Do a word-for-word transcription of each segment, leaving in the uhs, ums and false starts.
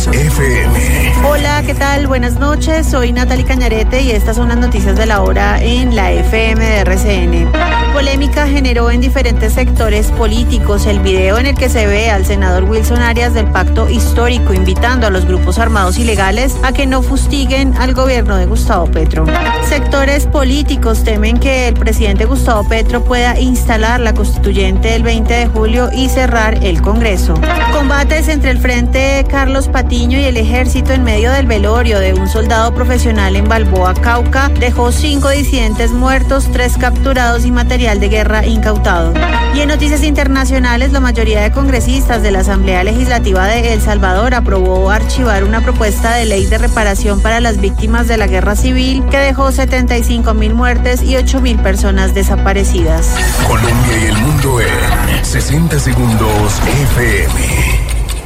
F M. Hola, ¿qué tal? Buenas noches, soy Natalie Cañarete y estas son las noticias de la hora en la F M de R C N. Polémica generó en diferentes sectores políticos el video en el que se ve al senador Wilson Arias del Pacto Histórico invitando a los grupos armados ilegales a que no fustiguen al gobierno de Gustavo Petro. Sectores políticos temen que el presidente Gustavo Petro pueda instalar la constituyente el veinte de julio y cerrar el Congreso. Combates entre el Frente Carlos Patiño y el Ejército en medio del velorio de un soldado profesional en Balboa, Cauca, dejó cinco disidentes muertos, tres capturados y material de guerra incautado. Y en noticias internacionales, la mayoría de congresistas de la Asamblea Legislativa de El Salvador aprobó archivar una propuesta de ley de reparación para las víctimas de la guerra civil que dejó setenta y cinco mil muertes y ocho mil personas desaparecidas. Colombia y el mundo en sesenta segundos F M.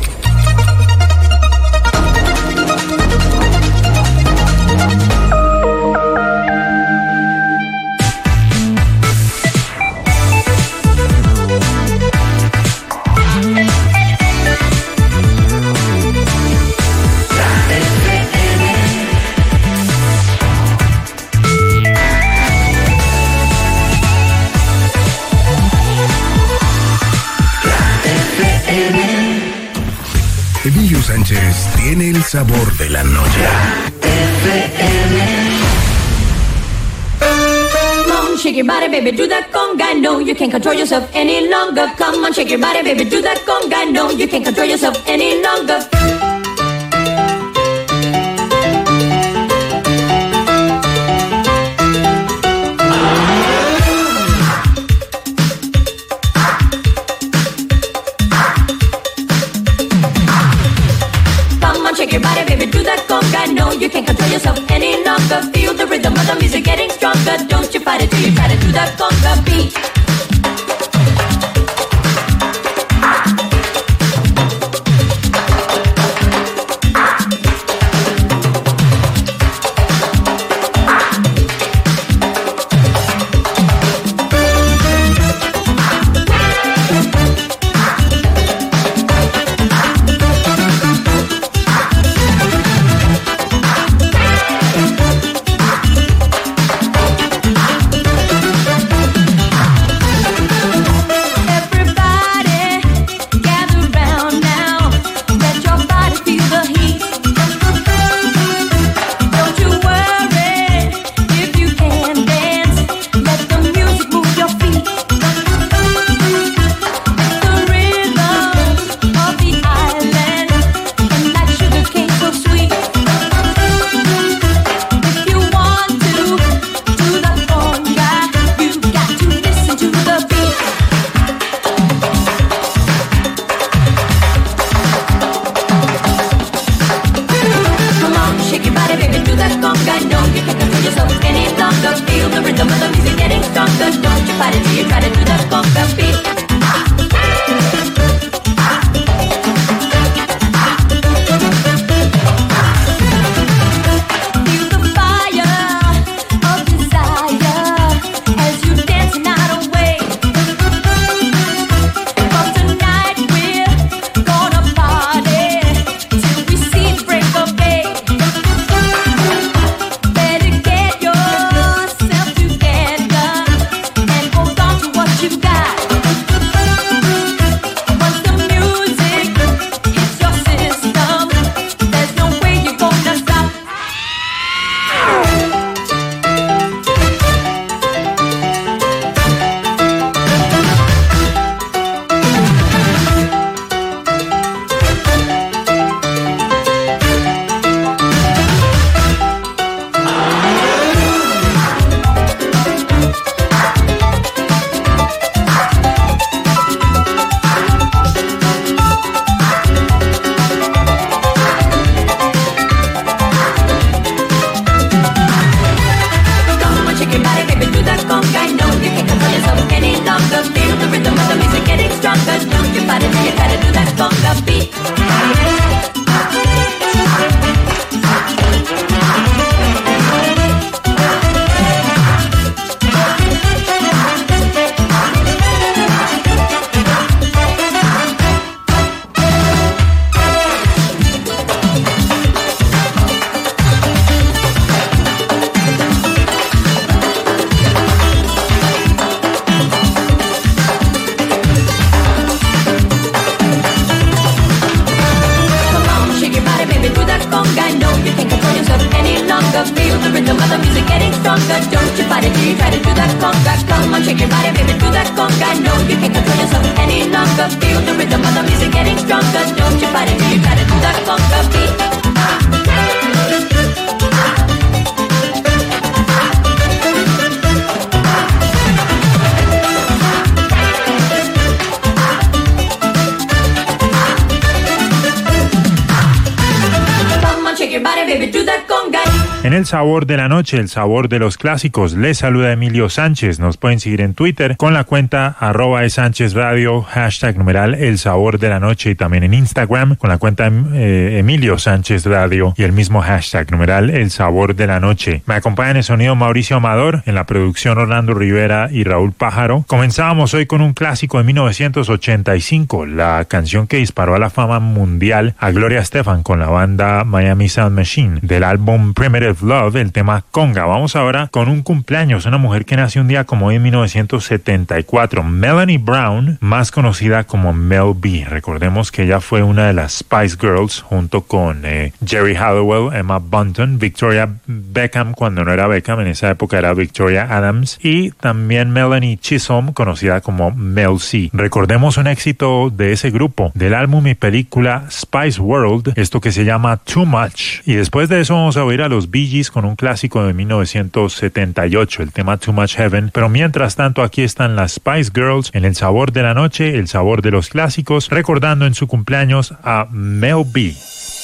Emilio Sánchez tiene el sabor de la noche. Come on, shake your body, baby, do that conga. No, you can't control yourself any longer. Come on, shake your body, baby, do that conga. No, you can't control yourself any longer. Shake your body, baby, do that conga. No, you can't control yourself any longer. Feel the rhythm of the music getting stronger. Don't you fight it till you try to do that conga beat. stronger. Don't you fight it till you try to do that conga. Come on, shake your body, baby, do that conga. No, you can't control yourself any longer. Feel the rhythm of the music getting stronger. Don't you fight it till you try to do that conga beat. En el sabor de la noche, el sabor de los clásicos, les saluda Emilio Sánchez. Nos pueden seguir en Twitter con la cuenta arroba Sánchez Radio, hashtag numeral el sabor de la noche, y también en Instagram con la cuenta eh, Emilio Sánchez Radio y el mismo hashtag numeral el sabor de la noche. Me acompaña en el sonido Mauricio Amador, en la producción Orlando Rivera y Raúl Pájaro. Comenzábamos hoy con un clásico de mil novecientos ochenta y cinco, la canción que disparó a la fama mundial a Gloria Estefan con la banda Miami Sound Machine, del álbum Primitive Love, el tema Conga. Vamos ahora con un cumpleaños, una mujer que nació un día como hoy en mil novecientos setenta y cuatro, Melanie Brown, más conocida como Mel B. Recordemos que ella fue una de las Spice Girls junto con eh, Jerry Halliwell, Emma Bunton, Victoria Beckham cuando no era Beckham, en esa época era Victoria Adams, y también Melanie Chisholm, conocida como Mel C. Recordemos un éxito de ese grupo, del álbum y película Spice World, esto que se llama Too Much, y después de eso vamos a oír a los Bee Gees con un clásico de mil novecientos setenta y ocho, el tema Too Much Heaven. Pero mientras tanto, aquí están las Spice Girls en el sabor de la noche, el sabor de los clásicos, recordando en su cumpleaños a Mel B.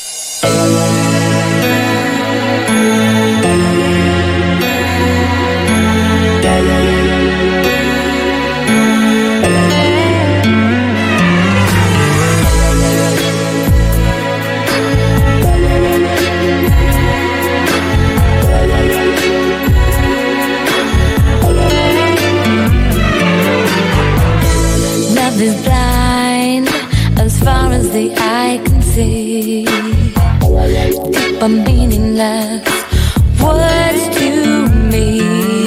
Is blind as far as the eye can see. Deep and meaningless words to me.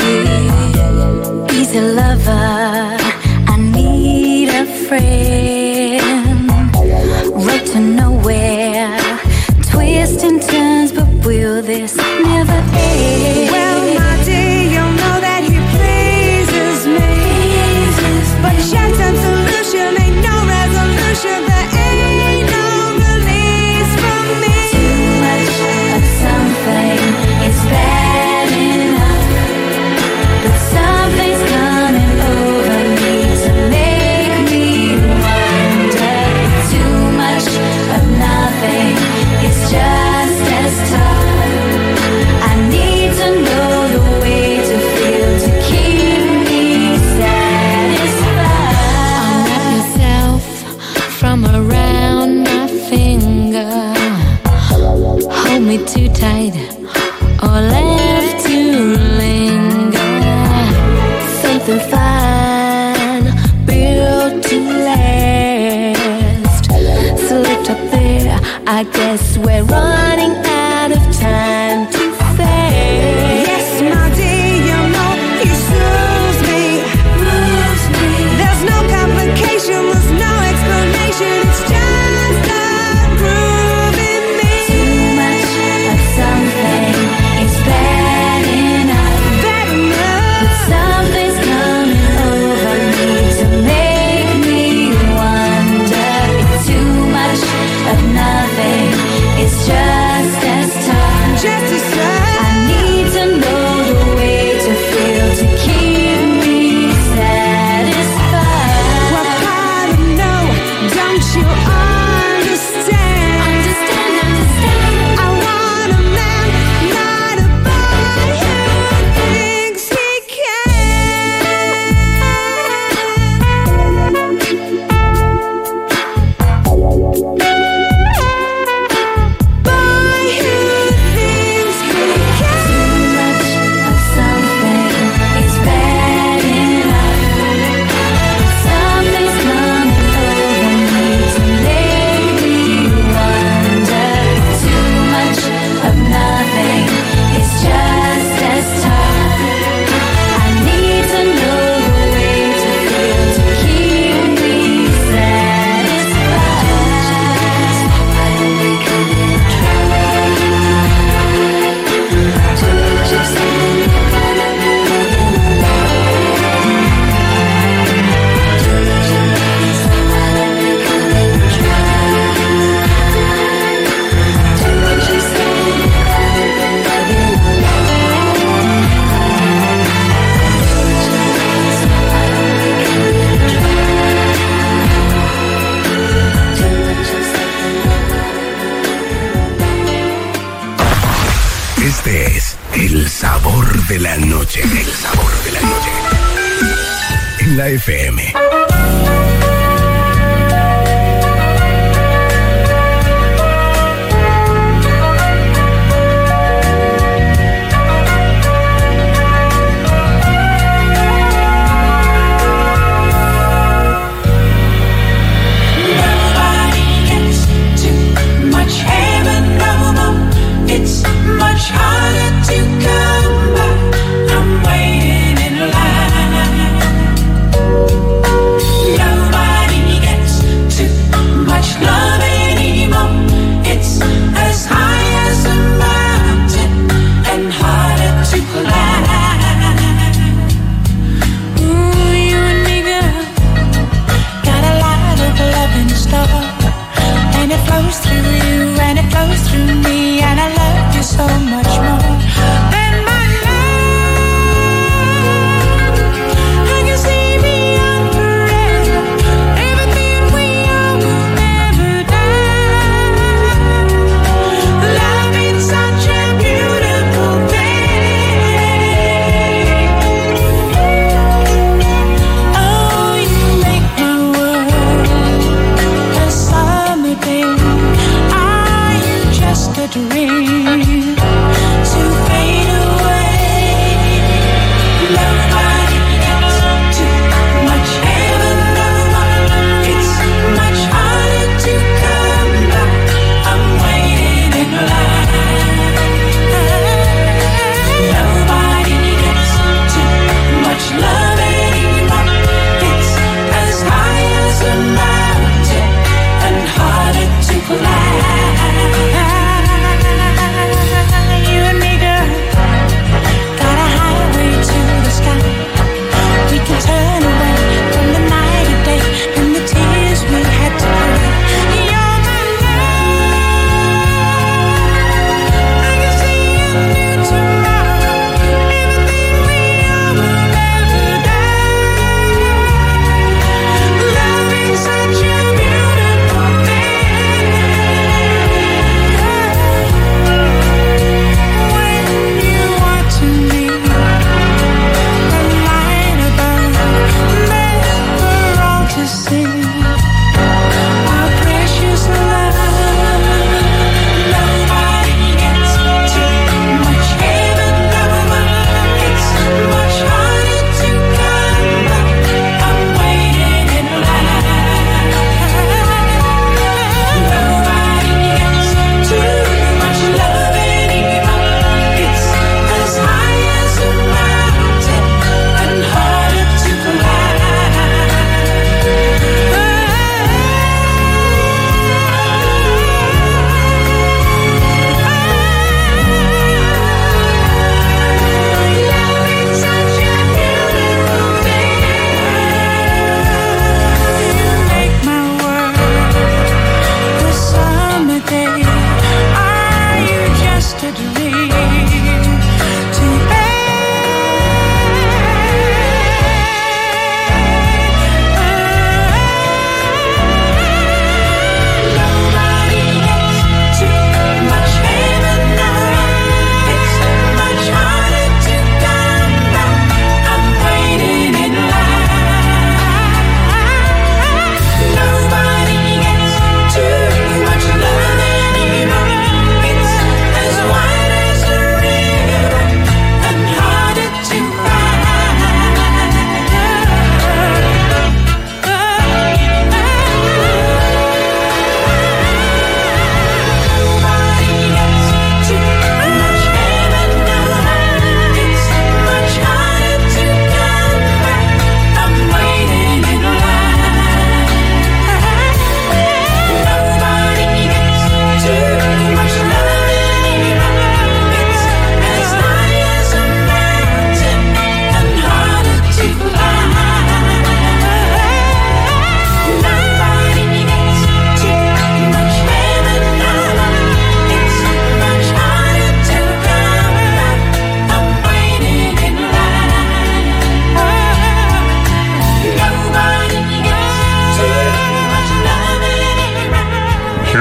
He's a lover, I need a friend. Road to nowhere, twists and turns, but will this never end? Well, my dear, you'll know that he pleases me, but chance and solution ain't no resolution. There ain't no release from me. Too much of something is bad enough, but something's coming over me to make me wonder. Too much of nothing is just as tough. I need to know the way to feel to keep me satisfied. Unwrap yourself from around my finger. Hold me too tight or left to linger. Something fine, built to last. Slipped up there, I guess we're running out of time too fast. Yes, my dear, you know he soothes me. Moves me. There's no complication, there's no explanation. It's just a groove in me. Too much of something is bad enough, Bad but enough. something's coming over me to make me wonder. If too much of nothing is just Este es el sabor de la noche. El sabor de la noche. En la F M. It's much harder to come by. I'm waiting in line.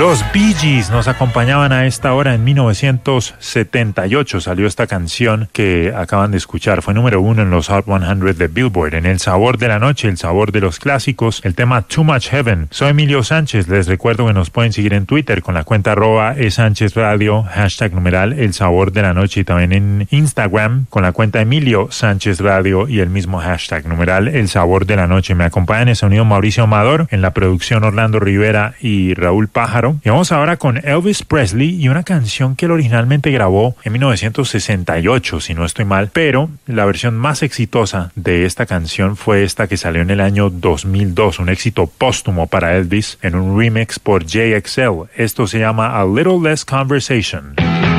Los Bee Gees nos acompañaban a esta hora. En mil novecientos setenta y ocho salió esta canción que acaban de escuchar. Fue número uno en los Hot cien de Billboard. En el sabor de la noche, el sabor de los clásicos, el tema Too Much Heaven. Soy Emilio Sánchez. Les recuerdo que nos pueden seguir en Twitter con la cuenta arroba e Sánchez Radio, hashtag numeral el sabor de la noche, y también en Instagram con la cuenta Emilio Sánchez Radio y el mismo hashtag numeral el sabor de la noche. Me acompañan en el sonido Mauricio Amador, en la producción Orlando Rivera y Raúl Pájaro. Y vamos ahora con Elvis Presley y una canción que él originalmente grabó en mil novecientos sesenta y ocho, si no estoy mal, pero la versión más exitosa de esta canción fue esta que salió en el año dos mil dos, un éxito póstumo para Elvis en un remix por J X L. Esto se llama A Little Less Conversation.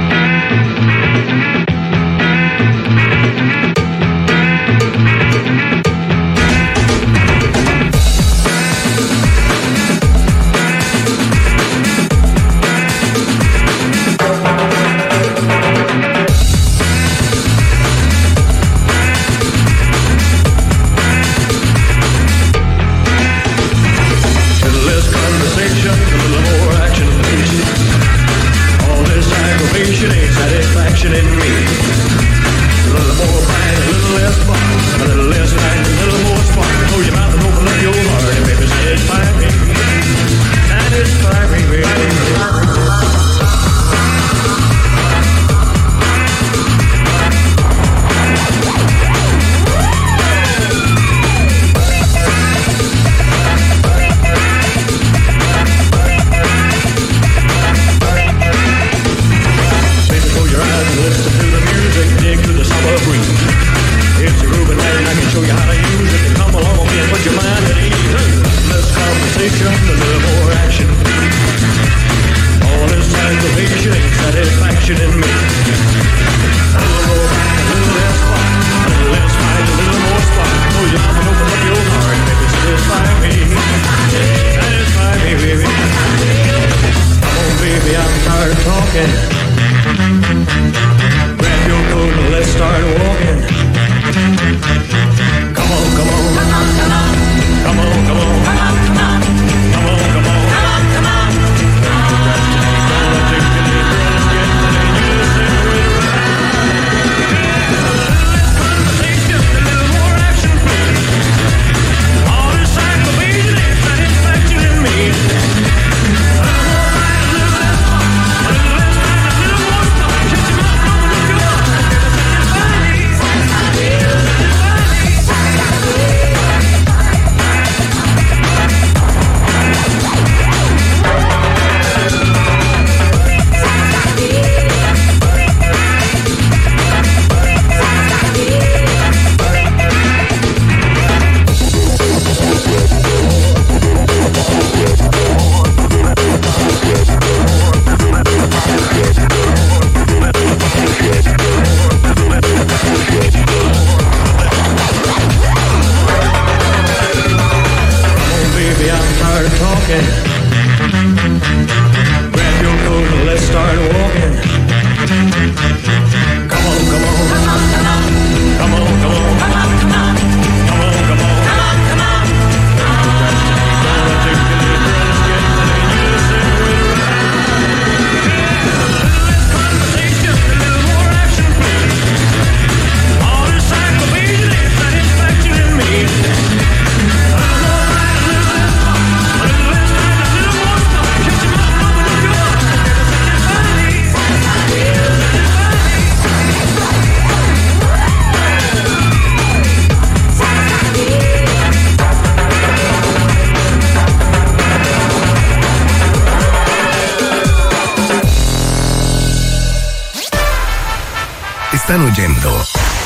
Están oyendo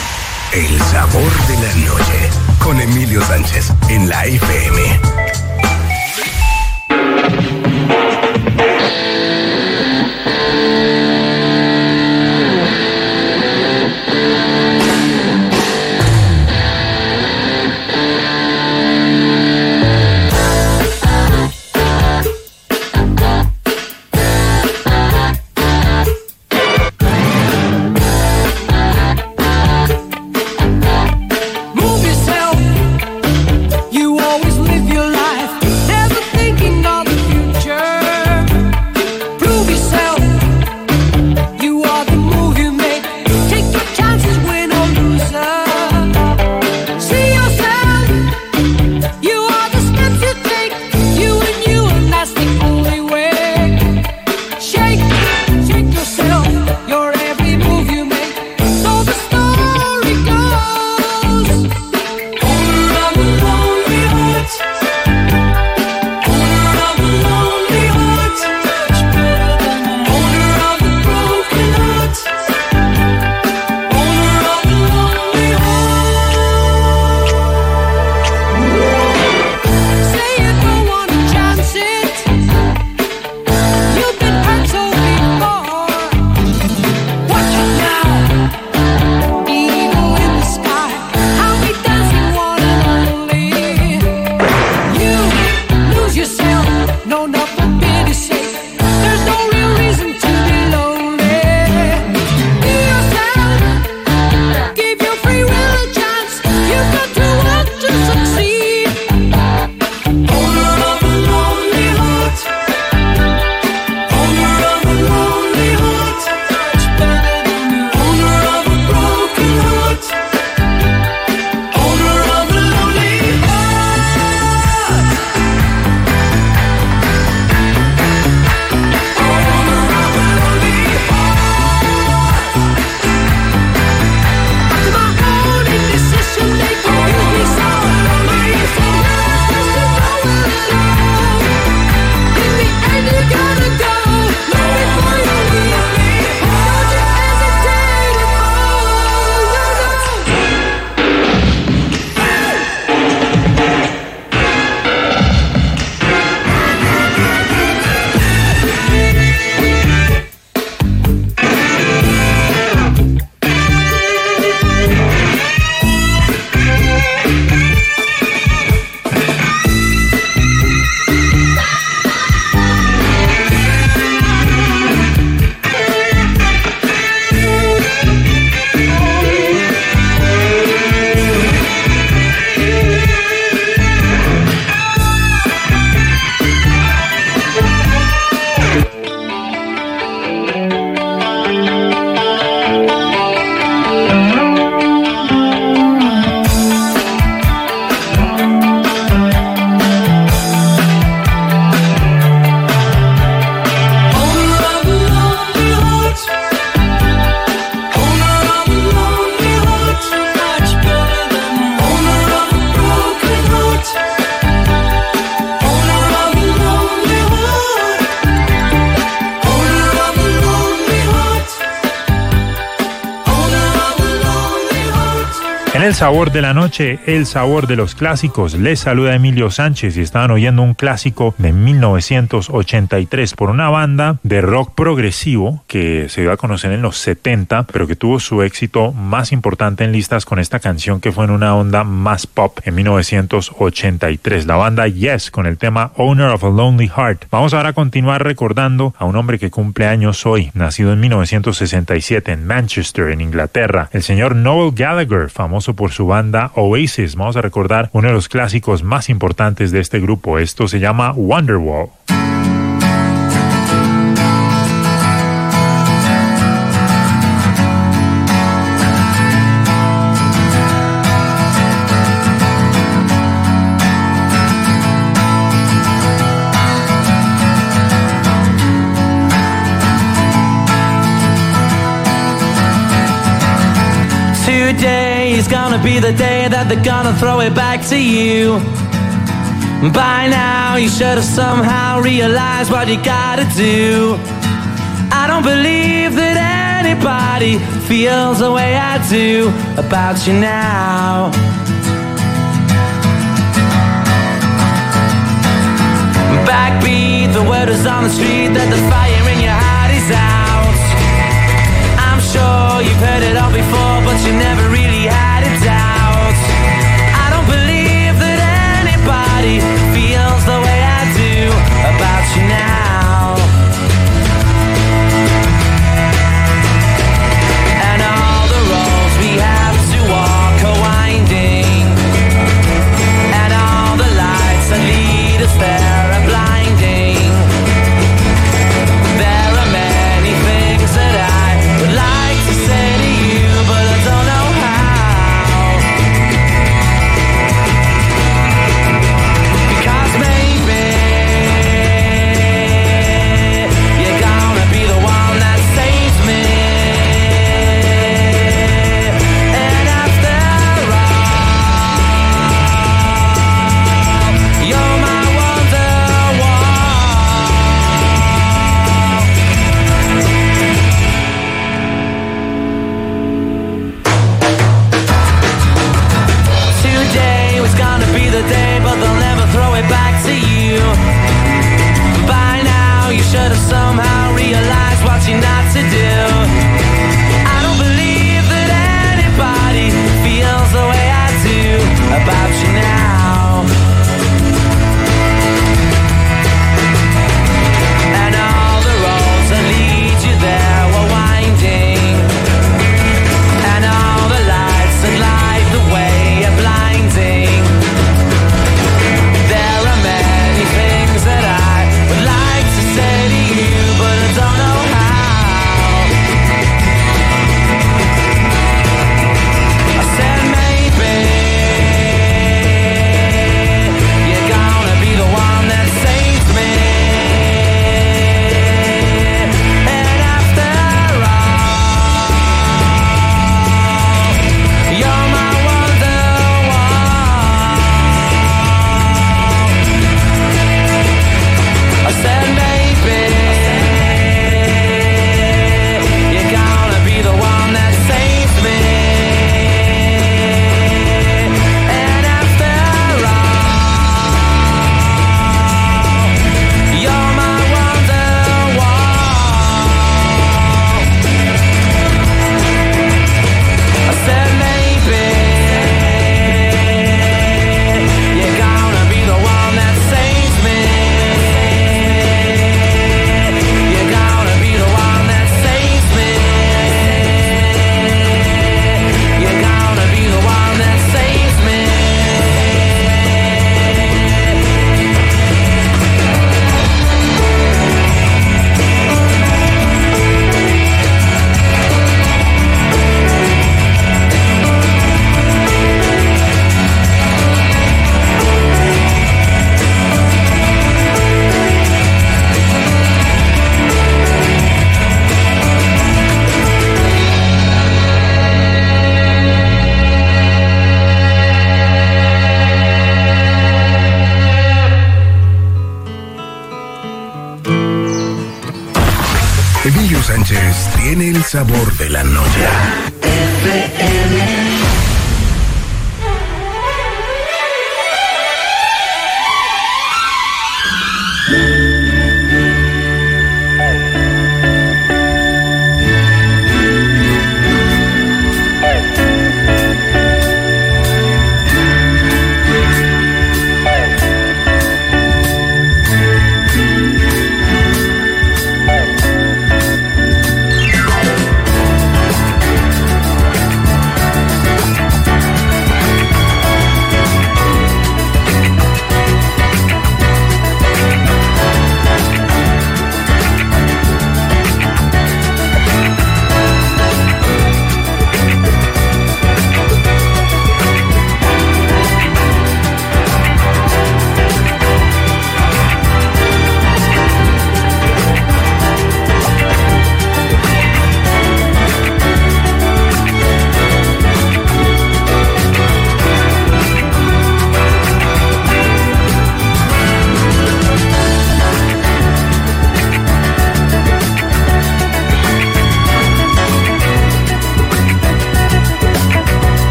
El Sabor de la Noche con Emilio Sánchez en la F M. Move yourself. You always live your life En el sabor de la noche, el sabor de los clásicos, les saluda Emilio Sánchez y estaban oyendo un clásico de mil novecientos ochenta y tres por una banda de rock progresivo que se dio a conocer en los setenta, pero que tuvo su éxito más importante en listas con esta canción que fue en una onda más pop en mil novecientos ochenta y tres. La banda Yes con el tema Owner of a Lonely Heart. Vamos ahora a continuar recordando a un hombre que cumple años hoy, nacido en mil novecientos sesenta y siete en Manchester, en Inglaterra, el señor Noel Gallagher, famoso por su banda Oasis. Vamos a recordar uno de los clásicos más importantes de este grupo. Esto se llama Wonderwall. Today is gonna be the day that they're gonna throw it back to you. By now you should have somehow realized what you gotta do. I don't believe that anybody feels the way I do about you now. Backbeat, the word is on the street that the fire in your heart is out. I'm sure you've heard it all before, but you never really had a doubt. I don't believe that anybody feels the way I do about you now. And all the roads we have to walk are winding, and all the lights that lead us there are blinding. There are many things that I would like to say to you, but I don't know how. Because maybe you're gonna be the one that saves me. And after all, you're my Wonderwall. Today was gonna be the day, but they'll never throw it back to you. By now you should have somehow realized what you're not to do. I don't believe that anybody feels the way I do about you now. And all the roads that lead you there were winding, and all the lights that light the way are blinding. There are many things that I would like to say to you, but I don't know how. I said maybe you're gonna be the one that saves me. And after all, you're my Wonderwall. I said maybe you're gonna be the one that saves me. And after all, you're my Wonderwall. I said maybe you're gonna be the one that saves me. You're gonna be the one that saves me. You're gonna be the one that saves me. Emilio Sánchez tiene el sabor de la noche.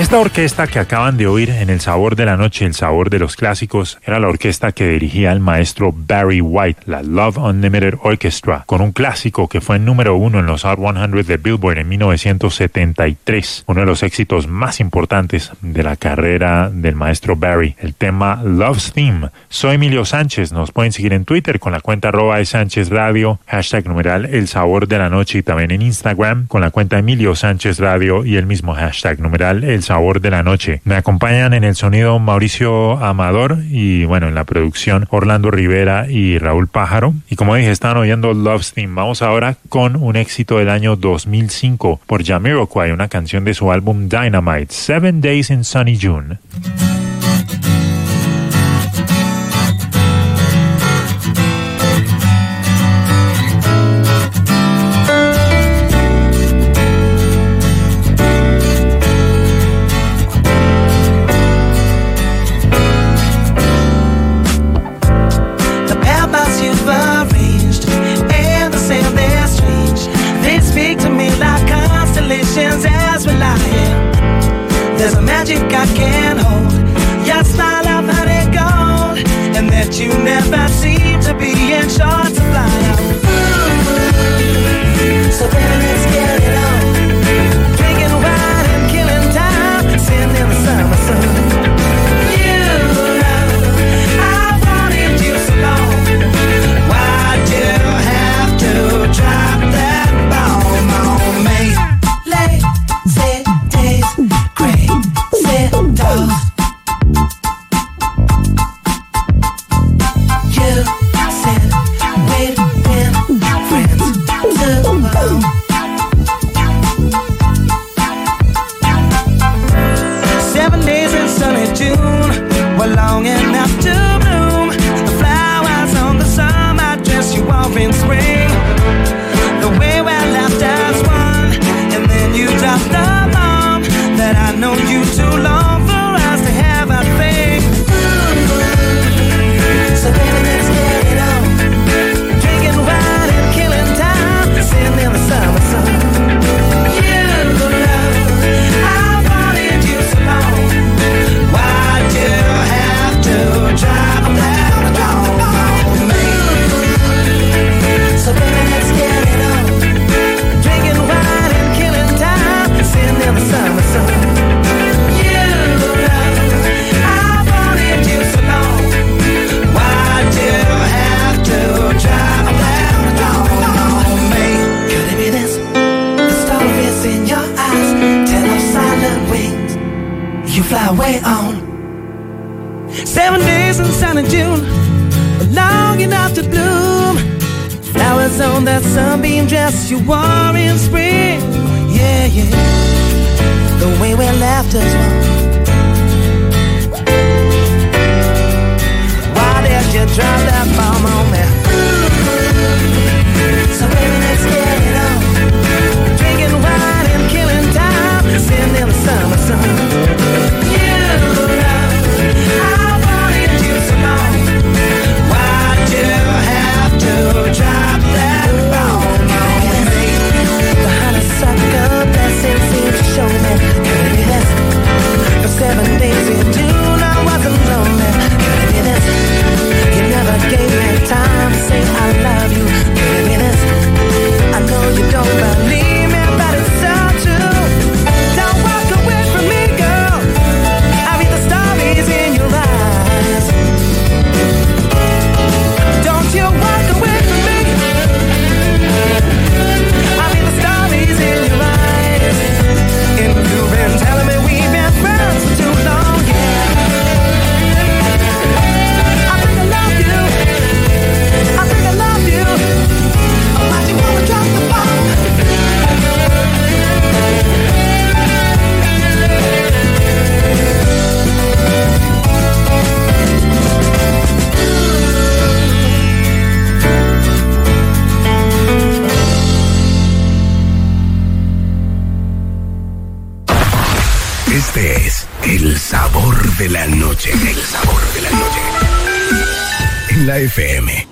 Esta orquesta que acaban de oír en El Sabor de la Noche, El Sabor de los Clásicos, era la orquesta que dirigía el maestro Barry White, la Love Unlimited Orchestra, con un clásico que fue número uno en los Hot cien de Billboard en mil novecientos setenta y tres, uno de los éxitos más importantes de la carrera del maestro Barry, el tema Love's Theme. Soy Emilio Sánchez, nos pueden seguir en Twitter con la cuenta arroba de Sánchez Radio, hashtag numeral El Sabor de la Noche, y también en Instagram con la cuenta Emilio Sánchez Radio y el mismo hashtag numeral El Sabor de la Noche. Me acompañan en el sonido Mauricio Amador y bueno, en la producción Orlando Rivera y Raúl Pájaro. Y como dije, estaban oyendo Love's Theme. Vamos ahora con un éxito del año dos mil cinco por Jamiroquai, una canción de su álbum Dynamite, Seven Days in Sunny June. As we lie here, there's a magic I can't hold. Your style of honey gold, and that you never seem to be in short supply. So baby, let's get it on. Drinking wine and killing time, sitting in the summer sun. You know, I wanted you so long. Why'd you have to drop that bomb on me? Lazy days, crazy dogs. You said we'd been friends too long. Seven days in sunny June were long enough to bloom. The flowers on the summer dress you wore in spring. The way we left as one, and then you dropped the bomb that I know you too long for us to have a thing. So baby, let's get it on. Drinking wine and killing time, sitting in the summer sun. You know, I wanted you so long. Why'd you have to drop that bomb on me? So baby, let's get it on. Drinking wine and killing time, sitting in the summer sun. You know, I wanted you so long. Why'd you have to drop that bomb on me? Could it be this? The stories in your eyes tell of silent wings. You fly away on. Seven days in sunny June, long enough to bloom. Flowers on that sunbeam dress you wore in spring. Yeah, yeah. The way we left us one. Why did you drop that bomb on me? So baby, let's get it on. Drinking wine and killing time, sitting in the summer sun. You know, I wanted you so long. Why'd you have to drop that bomb on me? The honeysuckle blessing seemed to show me. Could it be this? For seven days in June I wasn't lonely. Could it be this? You never gave me time to say I love you. Could it be this? I know you don't believe me, but it's so true. Don't walk away from me, girl. I read the stories in your eyes. Don't you walk away from me. I read the stories in your eyes. And you've been telling me we've been friends for too long, yeah. I think I love you. I think I love you. Why'd you wanna drop the bomb? Este es El Sabor de la Noche. El Sabor de la Noche. En la F M.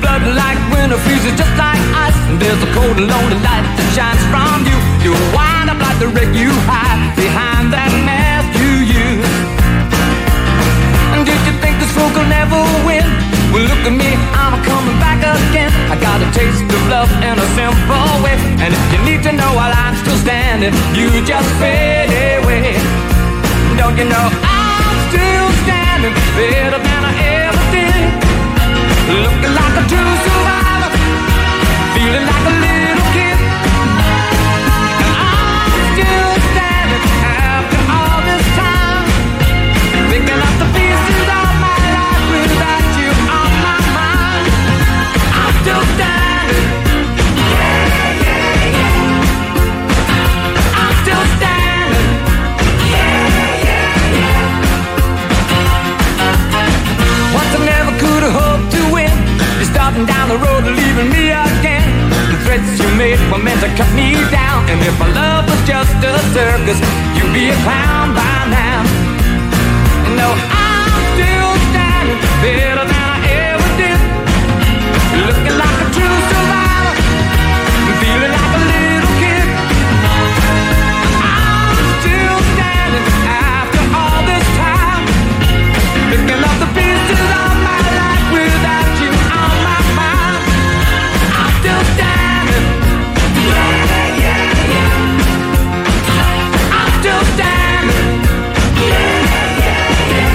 blood like winter freezes just like ice. And there's a cold and lonely light that shines from you. You wind up like the wreck you hide behind that mask you use. And did you think this fool could never win? Well, look at me, I'm coming back again. I got a taste of love in a simple way. And if you need to know while I'm still standing, you just fade away. Don't you know I'm still standing better than I ever did? Looking like a true survivor, feeling like a little kid. And I'm still standing after all this time, picking up the pieces of my life without you on my mind. I'm still standing. Yeah, yeah, yeah. I'm still standing. Yeah, yeah, yeah. Once I never could have hoped to win. You're starting down the road and leaving me again. The threats you made were meant to cut me down. And if my love was just a circus, you'd be a clown by now. And no, I'm still standing better than I ever did. Looking like a true survivor, feeling like a little kid. I'm still standing after all this time, picking up the pieces of my life without you on my mind. I'm still standing. Yeah, yeah, yeah. I'm still standing. Yeah, yeah, yeah.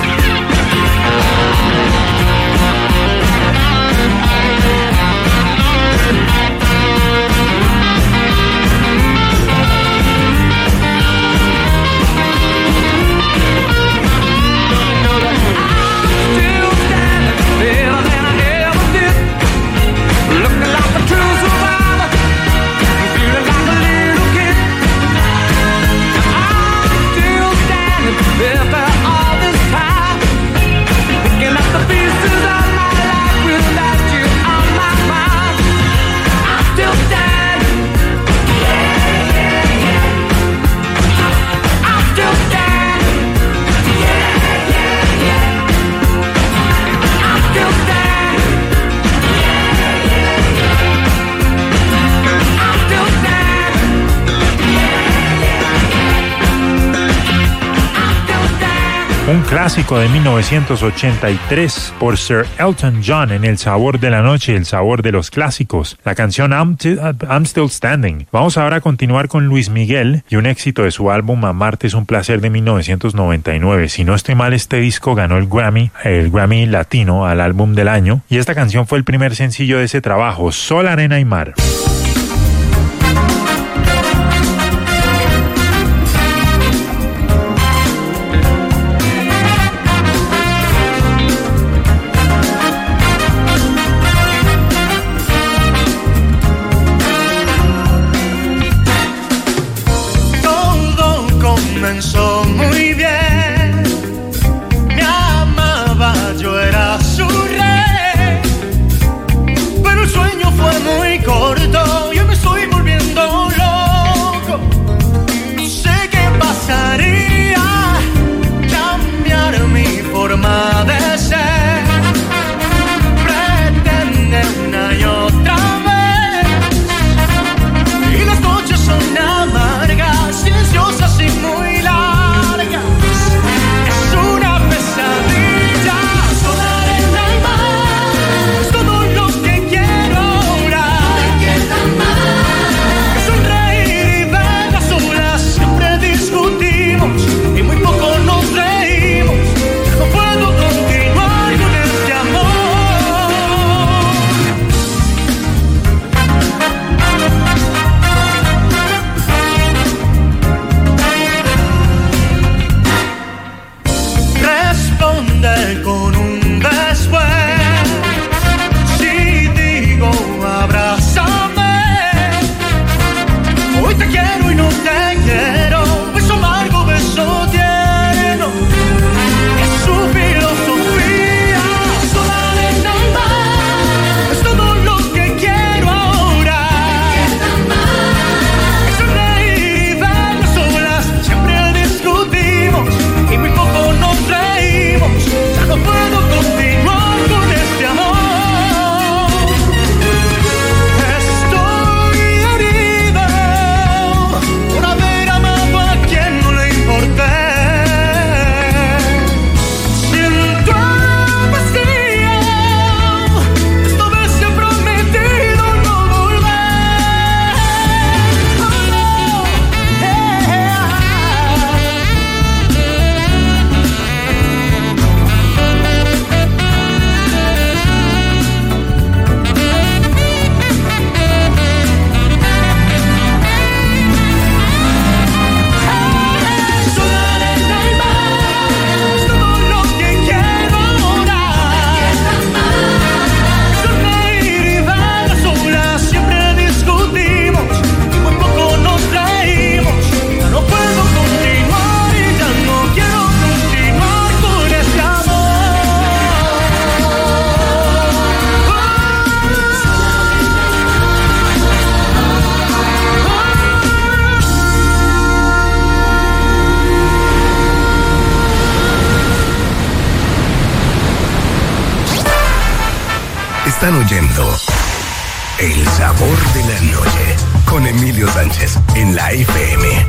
Un clásico de mil novecientos ochenta y tres por Sir Elton John en El Sabor de la Noche, el sabor de los clásicos. La canción I'm, T- I'm Still Standing. Vamos ahora a continuar con Luis Miguel y un éxito de su álbum Amarte es un placer de mil novecientos noventa y nueve. Si no estoy mal, este disco ganó el Grammy, el Grammy Latino al álbum del año. Y esta canción fue el primer sencillo de ese trabajo, Sol, Arena y Mar. Comenzó muy bien, me amaba, yo era su rey, pero el sueño fue muy corto. Están oyendo El Sabor de la Noche con Emilio Sánchez en la F M.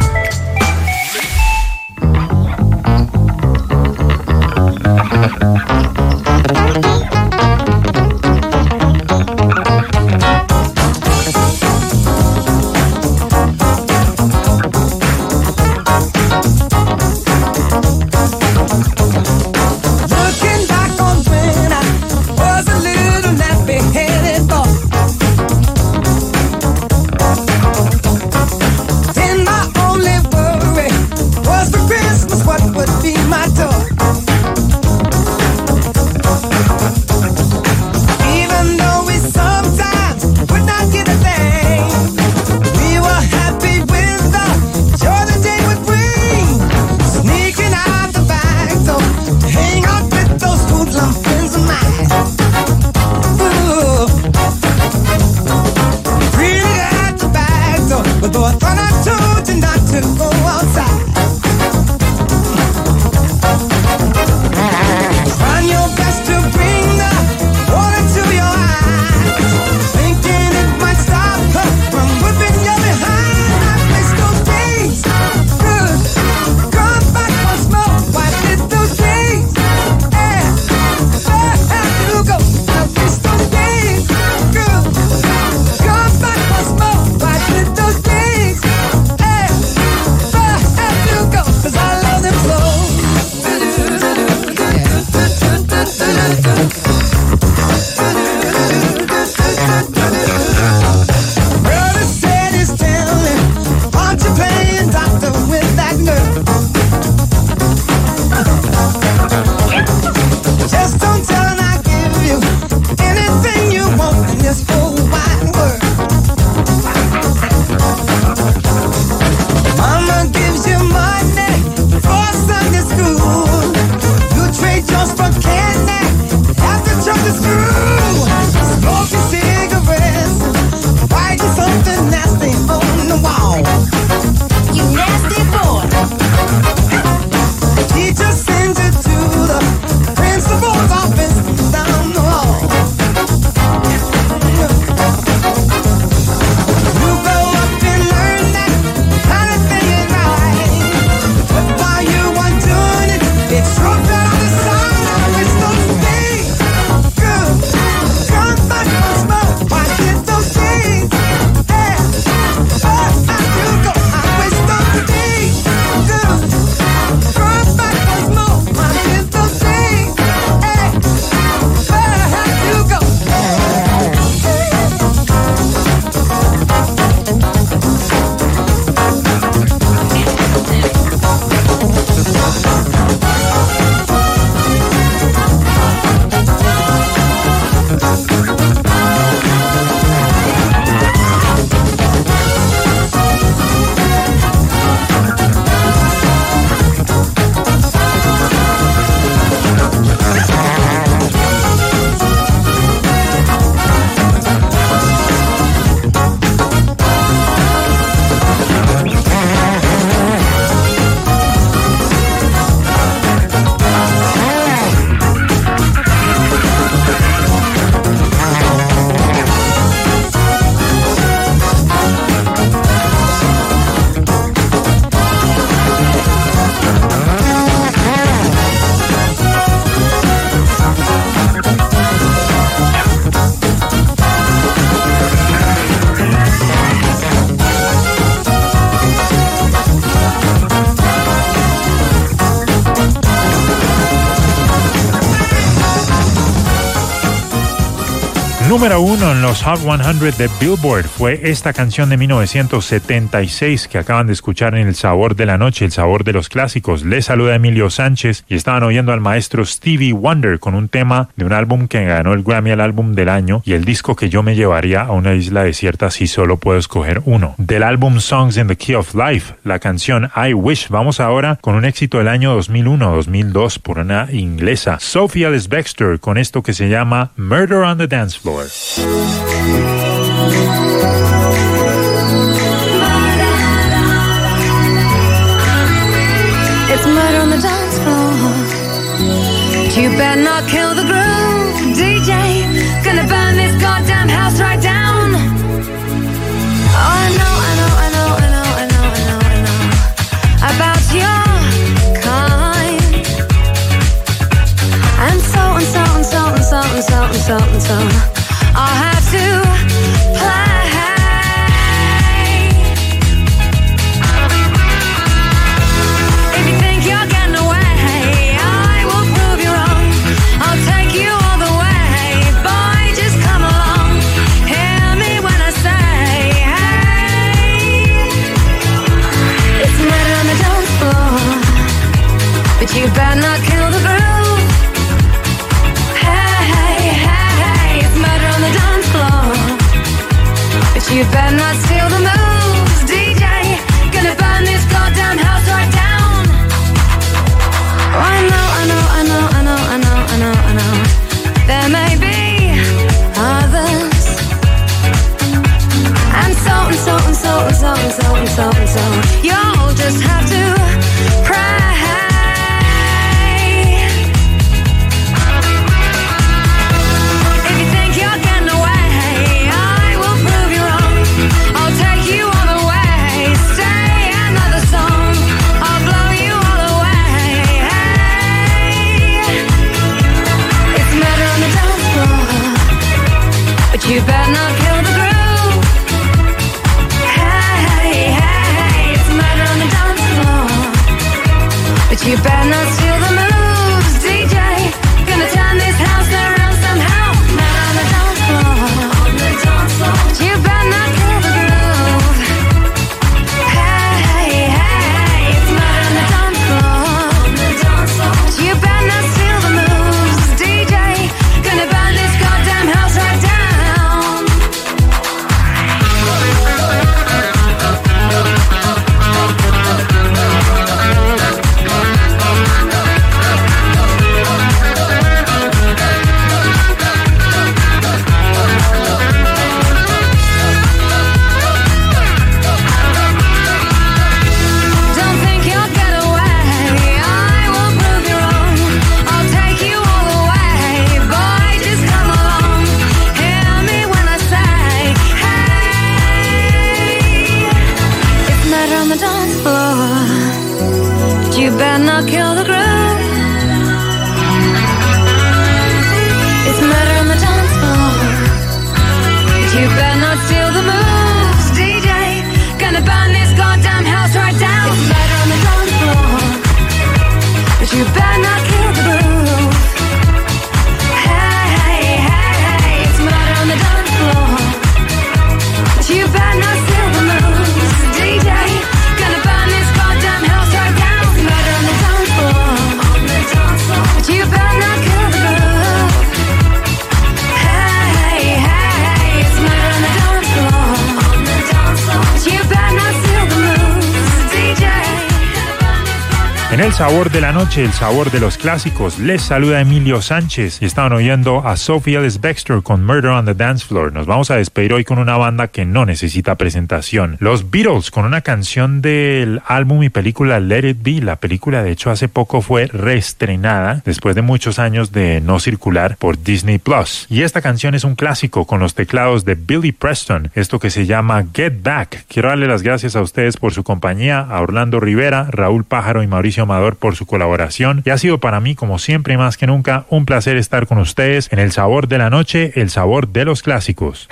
Número uno en los Hot cien de Billboard fue esta canción de mil novecientos setenta y seis que acaban de escuchar en El Sabor de la Noche, el sabor de los clásicos. Les saluda Emilio Sánchez y estaban oyendo al maestro Stevie Wonder con un tema de un álbum que ganó el Grammy al álbum del año y el disco que yo me llevaría a una isla desierta si solo puedo escoger uno. Del álbum Songs in the Key of Life, la canción I Wish. Vamos ahora con un éxito del año dos mil uno dos mil dos por una inglesa, Sophie Ellis-Bextor, con esto que se llama Murder on the Dance Floor. It's murder on the dance floor. You better not kill the groove, D J. Gonna burn this you better not steal the moves, D J. Gonna burn this goddamn house right down. Oh, I know, I know, I know, I know, I know, I know, I know. There may be others, and so and so and so and so and so and so and so. You'll just have to pray. You better not kill the groove. Hey, hey, it's a matter on the dance floor. But you better not steal the moves, D J. Gonna turn this house around somehow. Matter on the dance floor. On the dance floor. But you better not kill the groove. Hey, hey, it's a matter on the dance floor. On the dance floor. But you better not steal the moves, D J. Gonna burn this goddamn house right down. You better not kill the groove. It's murder on the dance floor. You better not steal the moves, D J. Gonna burn this goddamn house right down. It's murder on the dance floor. But you better not kill the groove. Hey, hey, hey, it's murder on the dance floor. But you better not steal the moves, D J. Gonna burn this goddamn house right down. But you better not kill the groove. Hey, hey, it's murder on the dance floor. On the dance floor. But you better not steal the moves, D J. En el sabor de la noche, el sabor de los clásicos, les saluda Emilio Sánchez y estaban oyendo a Sophie Ellis-Bextor con Murder on the Dance Floor. Nos vamos a despedir hoy con una banda que no necesita presentación. Los Beatles con una canción del álbum y película Let It Be. La película de hecho hace poco fue reestrenada después de muchos años de no circular por Disney Plus. Y esta canción es un clásico con los teclados de Billy Preston, esto que se llama Get Back. Quiero darle las gracias a ustedes por su compañía, a Orlando Rivera, Raúl Pájaro y Mauricio Amador por su colaboración, y ha sido para mí, como siempre y más que nunca, un placer estar con ustedes en el sabor de la noche, el sabor de los clásicos.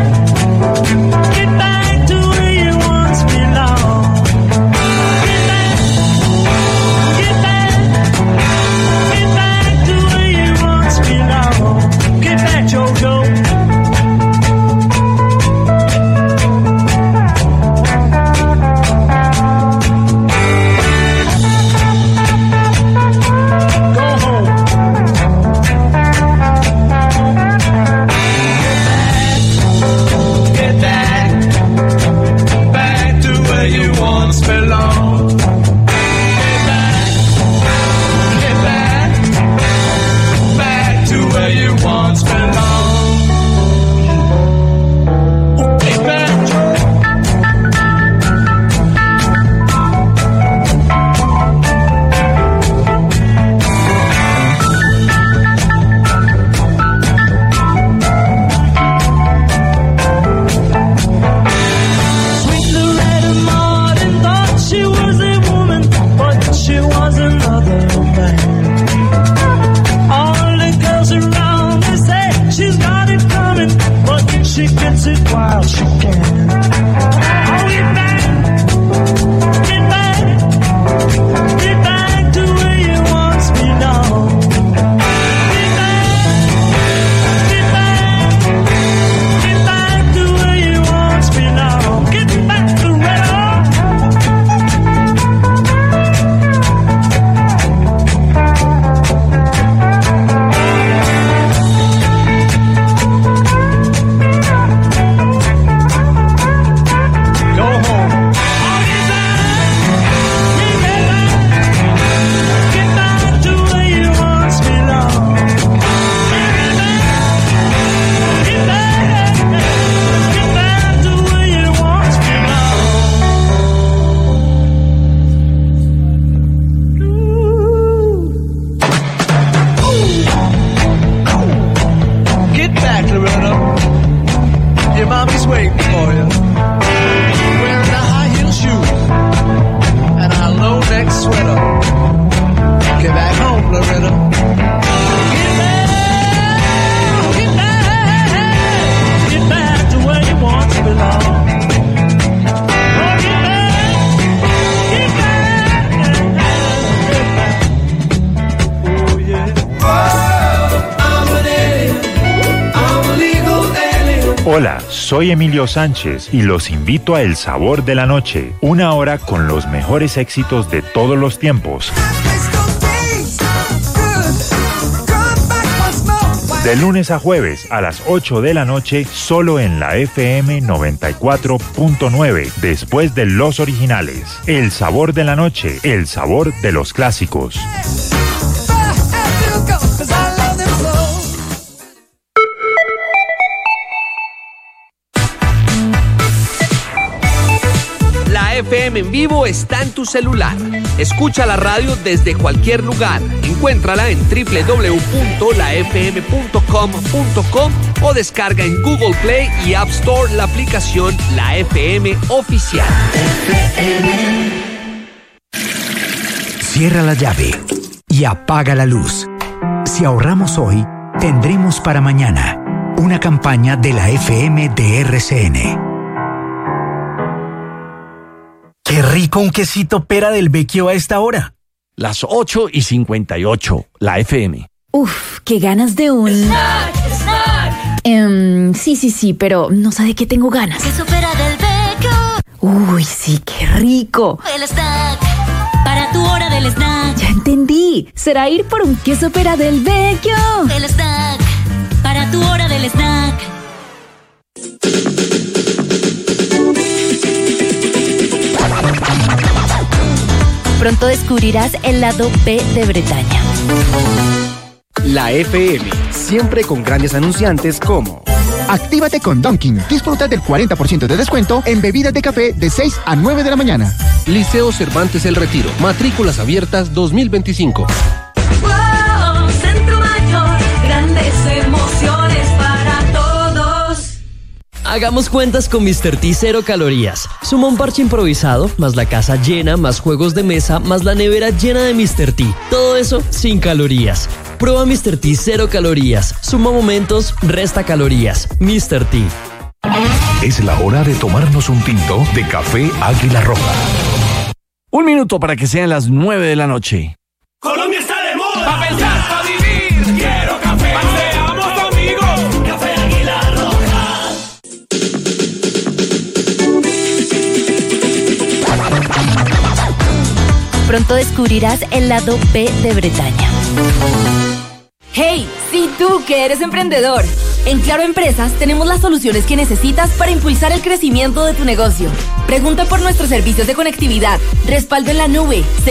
Get back to where you once belonged. Get back. Hola, soy Emilio Sánchez y los invito a El Sabor de la Noche, una hora con los mejores éxitos de todos los tiempos. De lunes a jueves a las ocho de la noche, solo en la F M noventa y cuatro punto nueve, después de los originales. El Sabor de la Noche, el sabor de los clásicos. La F M en vivo está en tu celular. Escucha la radio desde cualquier lugar. Encuéntrala en doble u doble u doble u punto la f m punto com punto co o descarga en Google Play y App Store la aplicación La F M Oficial. Cierra la llave y apaga la luz. Si ahorramos hoy, tendremos para mañana. Una campaña de la F M de R C N. ¡Qué rico un quesito pera del Vecchio a esta hora! Las ocho y cincuenta y ocho, la F M. Uf, qué ganas de un... Snack, snack. Um, sí, sí, sí, pero no sé de qué tengo ganas. Queso pera del Vecchio. Uy, sí, qué rico. El snack. Para tu hora del snack. Ya entendí. Será ir por un queso pera del Vecchio. El snack. Para tu hora del snack. Pronto descubrirás el lado B de Bretaña. La F M, siempre con grandes anunciantes como... Actívate con Dunkin'. Disfruta del cuarenta por ciento de descuento en bebidas de café de seis a nueve de la mañana. Liceo Cervantes El Retiro. Matrículas abiertas dos mil veinticinco. Wow, Centro Mayor. Grandes emociones para todos. Hagamos cuentas con míster T Cero Calorías. Suma un parche improvisado, más la casa llena, más juegos de mesa, más la nevera llena de míster T. Todo eso sin calorías. Prueba míster T Cero Calorías. Suma momentos, resta calorías. míster T. Es la hora de tomarnos un tinto de café Águila Roja. Un minuto para que sean las nueve de la noche. Colombia está de moda. Pa' pensar, pa' vivir. Quiero café. Seamos amigos. Café Águila Roja. Pronto descubrirás el lado B de Bretaña. Hey, sí tú que eres emprendedor. En Claro Empresas tenemos las soluciones que necesitas para impulsar el crecimiento de tu negocio. Pregunta por nuestros servicios de conectividad, respaldo en la nube,